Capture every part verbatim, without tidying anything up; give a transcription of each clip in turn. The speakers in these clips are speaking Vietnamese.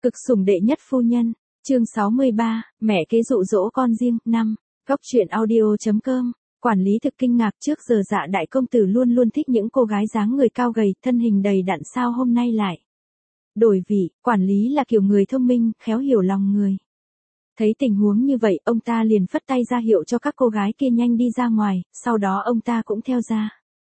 Cực sủng đệ nhất phu nhân, chương sáu mươi ba, mẹ kế dụ dỗ con riêng, năm. Góc truyện audio.com, quản lý thực kinh ngạc trước giờ Dạ đại công tử luôn luôn thích những cô gái dáng người cao gầy, thân hình đầy đặn, sao hôm nay lại đổi vị. Quản lý là kiểu người thông minh, khéo hiểu lòng người. Thấy tình huống như vậy, ông ta liền phất tay ra hiệu cho các cô gái kia nhanh đi ra ngoài, sau đó ông ta cũng theo ra.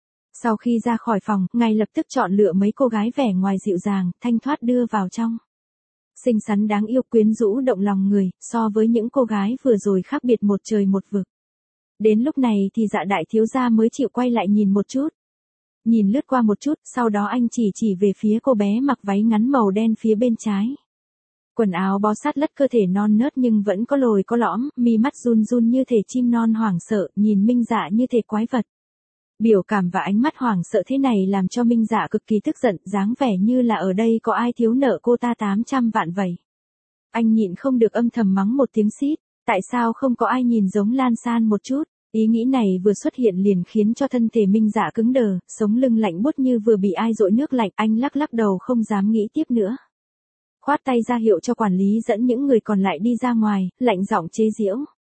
Sau khi ra khỏi phòng, ngay lập tức chọn lựa mấy cô gái vẻ ngoài dịu dàng, thanh thoát đưa vào trong. Xinh xắn đáng yêu, quyến rũ động lòng người, so với những cô gái vừa rồi khác biệt một trời một vực. Đến lúc này thì Dạ đại thiếu gia mới chịu quay lại nhìn một chút. Nhìn lướt qua một chút, sau đó anh chỉ chỉ về phía cô bé mặc váy ngắn màu đen phía bên trái. Quần áo bó sát lất cơ thể non nớt nhưng vẫn có lồi có lõm, mi mắt run run như thể chim non hoảng sợ, nhìn Minh Dạ như thể quái vật. Biểu cảm và ánh mắt hoảng sợ thế này làm cho Minh Dạ cực kỳ tức giận, dáng vẻ như là ở đây có ai thiếu nợ cô ta tám trăm vạn vậy. Anh nhịn không được âm thầm mắng một tiếng xít, tại sao không có ai nhìn giống Lan San một chút. Ý nghĩ này vừa xuất hiện liền khiến cho thân thể Minh Dạ cứng đờ, sống lưng lạnh buốt như vừa bị ai dội nước lạnh, anh lắc lắc đầu không dám nghĩ tiếp nữa. Khoát tay ra hiệu cho quản lý dẫn những người còn lại đi ra ngoài, lạnh giọng chế giễu.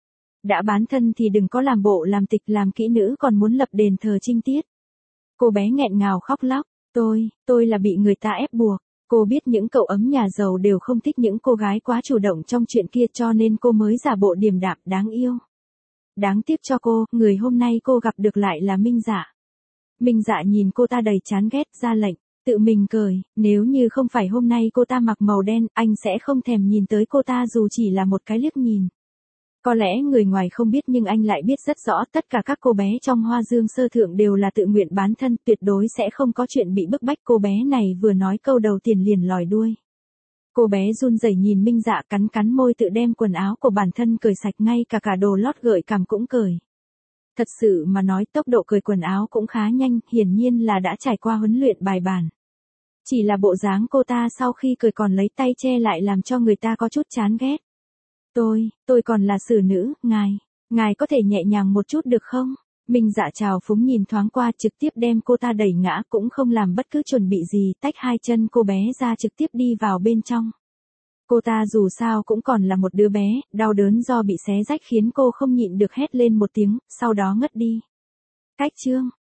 Đã bán thân thì đừng có làm bộ làm tịch, làm kỹ nữ còn muốn lập đền thờ trinh tiết. Cô bé nghẹn ngào khóc lóc, tôi, tôi là bị người ta ép buộc. Cô biết những cậu ấm nhà giàu đều không thích những cô gái quá chủ động trong chuyện kia cho nên cô mới giả bộ điềm đạm đáng yêu. Đáng tiếc cho cô, người hôm nay cô gặp được lại là Minh Dạ. Minh Dạ nhìn cô ta đầy chán ghét, ra lệnh, tự mình cười, nếu như không phải hôm nay cô ta mặc màu đen, anh sẽ không thèm nhìn tới cô ta dù chỉ là một cái liếc nhìn. Có lẽ người ngoài không biết nhưng anh lại biết rất rõ tất cả các cô bé trong Hoa Dương Sơ Thượng đều là tự nguyện bán thân, tuyệt đối sẽ không có chuyện bị bức bách. Cô bé này vừa nói câu đầu tiên liền lòi đuôi. Cô bé run rẩy nhìn Minh Dạ, cắn cắn môi tự đem quần áo của bản thân cởi sạch, ngay cả cả đồ lót gợi cảm cũng cởi. Thật sự mà nói tốc độ cởi quần áo cũng khá nhanh, hiển nhiên là đã trải qua huấn luyện bài bản. Chỉ là bộ dáng cô ta sau khi cởi còn lấy tay che lại làm cho người ta có chút chán ghét. Tôi, tôi còn là xử nữ, ngài, ngài có thể nhẹ nhàng một chút được không? Minh Dạ trào phúng nhìn thoáng qua trực tiếp đem cô ta đẩy ngã, cũng không làm bất cứ chuẩn bị gì, tách hai chân cô bé ra trực tiếp đi vào bên trong. Cô ta dù sao cũng còn là một đứa bé, đau đớn do bị xé rách khiến cô không nhịn được hét lên một tiếng, sau đó ngất đi. Cách chương,